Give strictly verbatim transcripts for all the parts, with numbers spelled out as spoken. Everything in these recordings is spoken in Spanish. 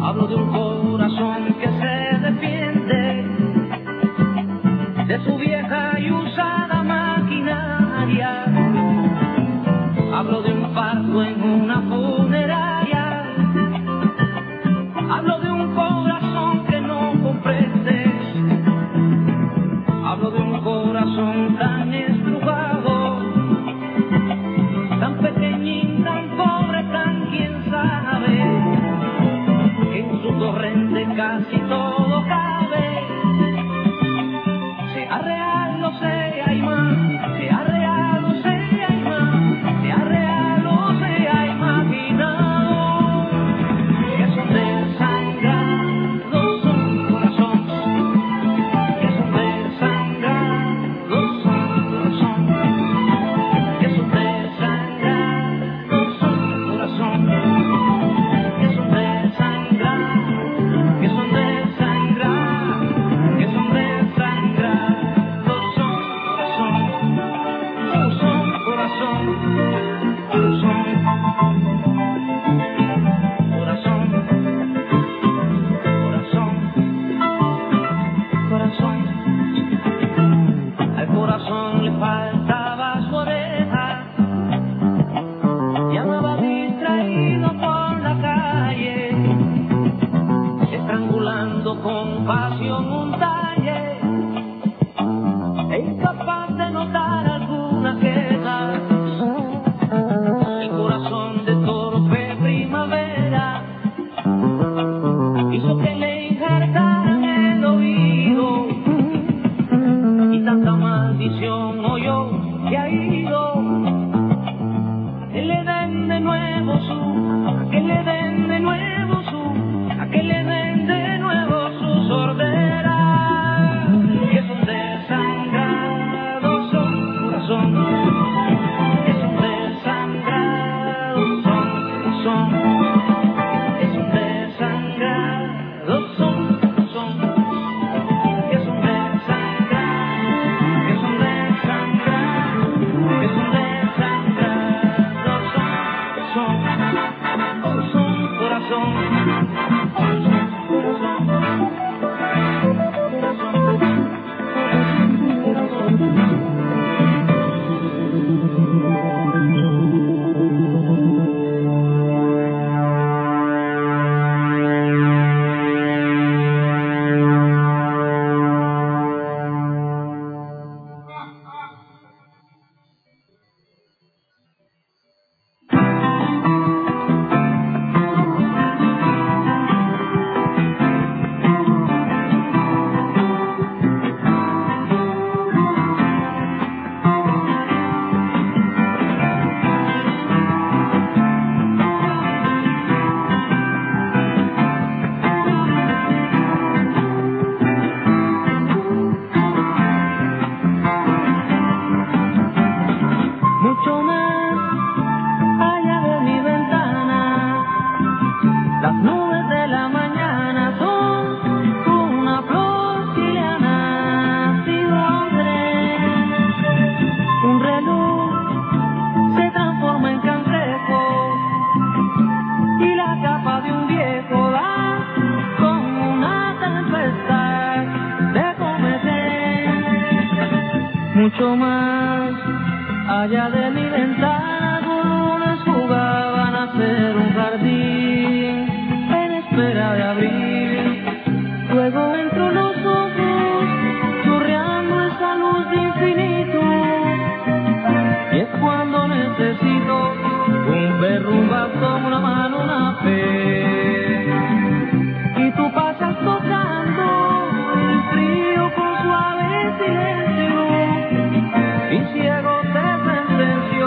Hablo de un corazón que se defiende de su vieja y usada maquinaria. Hablo de un parto en una funeraria. Hablo de un corazón que no comprende. Hablo de un corazón tan estrujado, tan pequeñín, tan pobre, tan quién sabe, que en su torrente casi todo cabe. Sea real o sea imán, sea real o sea imán, sea real o sea imaginado, que son desangrados son corazón, que son desangrados son corazón, que son desangrados son corazón, que son desangrados, que son desangrados, que son desangrados son corazón, son corazón, son corazón, corazón, corazón. Al corazón le faltaba su oreja y andaba distraído por la calle, estrangulando con pasión un talle, e incapaz de notar alguna queja. El corazón de torpe primavera hizo que le injertaran el oído, y tanta maldición oyó que ha ido. A que le den de nuevo su, a que le den de nuevo su, a que le den de nuevo su sordera, que son desangrados son corazón, que son desangrados son corazón, que son desangrados son corazón, que son desangrados, que son desangrados, que son desangrados son, son, son corazón, son corazón, mucho más allá de mi ventana. Las nubes de la mañana son una flor chilena, silvestre. Un reloj se transforma en cangrejo y la capa de un viejo da con una tempestad de cometer. Mucho más allá de mi ventana, lunes jugaban a ser un jardín en espera de abrir. Luego entro los ojos, chorreando esa luz de infinito, y es cuando necesito un perro, un bastón, una mano, una fe. Y tú pasas tocando el frío con suave silencio, y ciego te sentencio.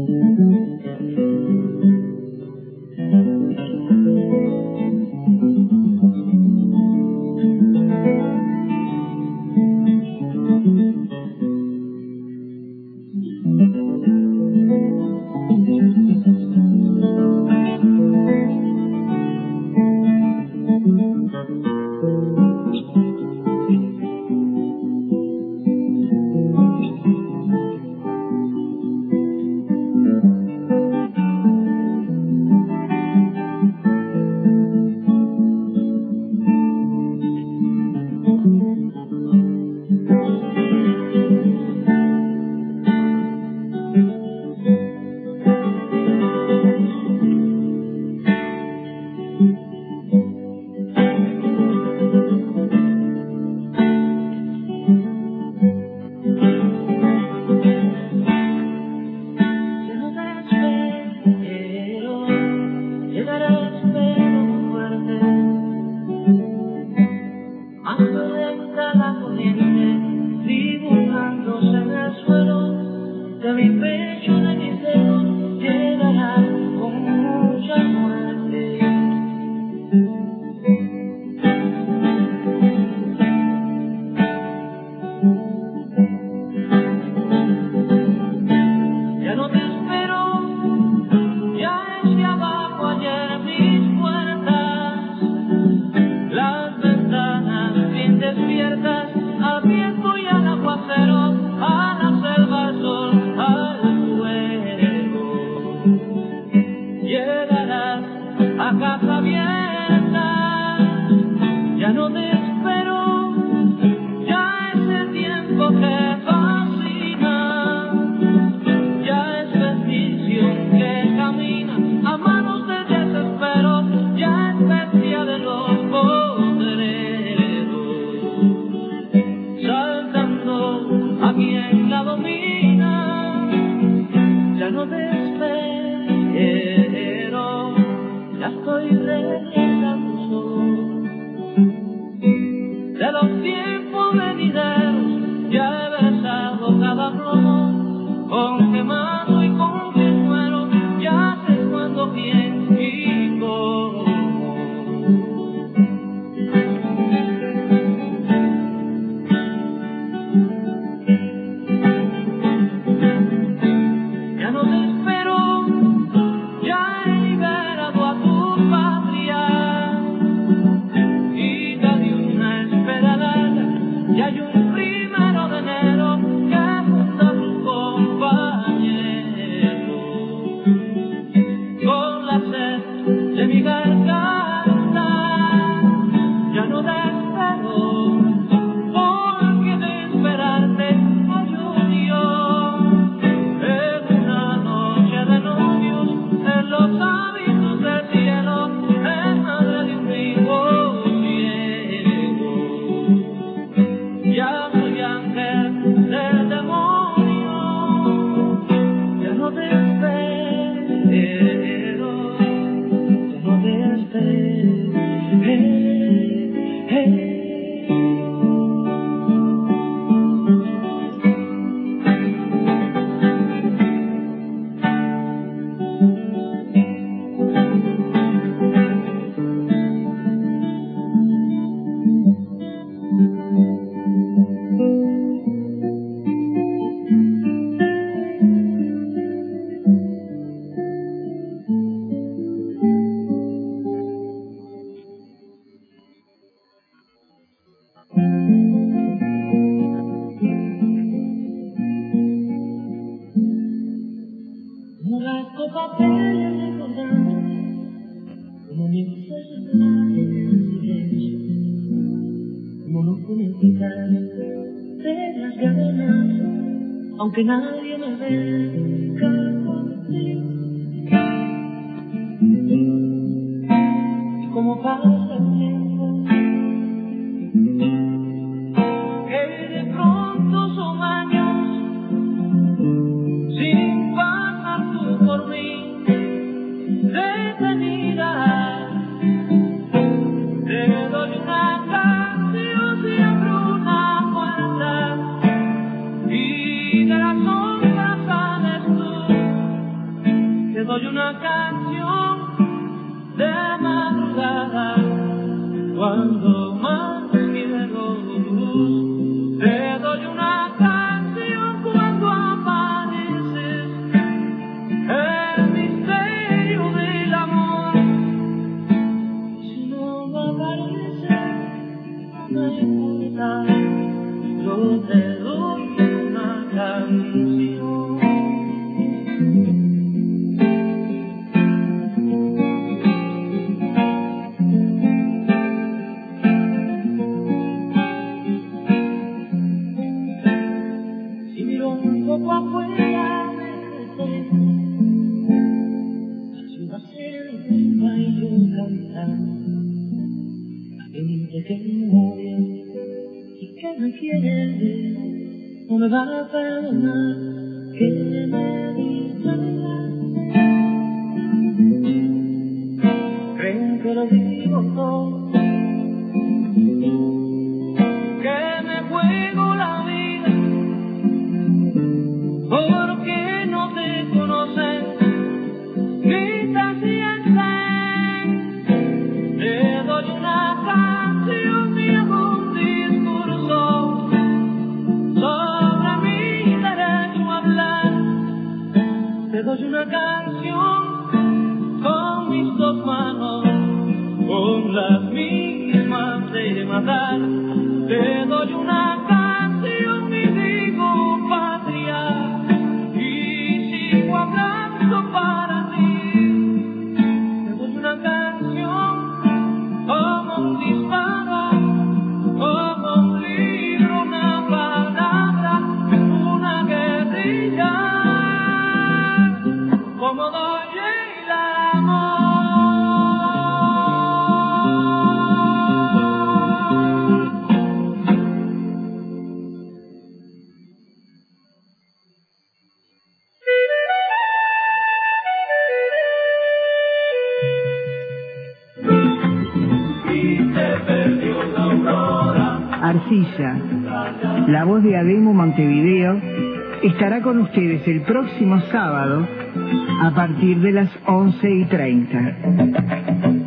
Aunque nadie me venga contigo, y como pasa el tiempo, que de pronto son años sin pasar tú por mí, detenida, te doy una canción, si abro una puerta y de la sombra sales tú. te doy una canción. Si miro un poco afuera me la ciudad se llama y yo cantando gente que me odia y que me quiere, no me va a perdonar que me distraiga. Creen que lo digo todo, que me juego la vida, porque no te conocen ni te sienten. Te doy una canción y un discurso sobre mi derecho a hablar. Te doy una canción con mis dos manos, con las mismas de matar. Te doy una canción y digo patria, y sigo hablando para ti. Te doy una canción como un disparo, como un libro, una palabra, una guerrilla, como doy el amor. Arcilla, la voz de Ademo Montevideo, estará con ustedes el próximo sábado a partir de las once y treinta.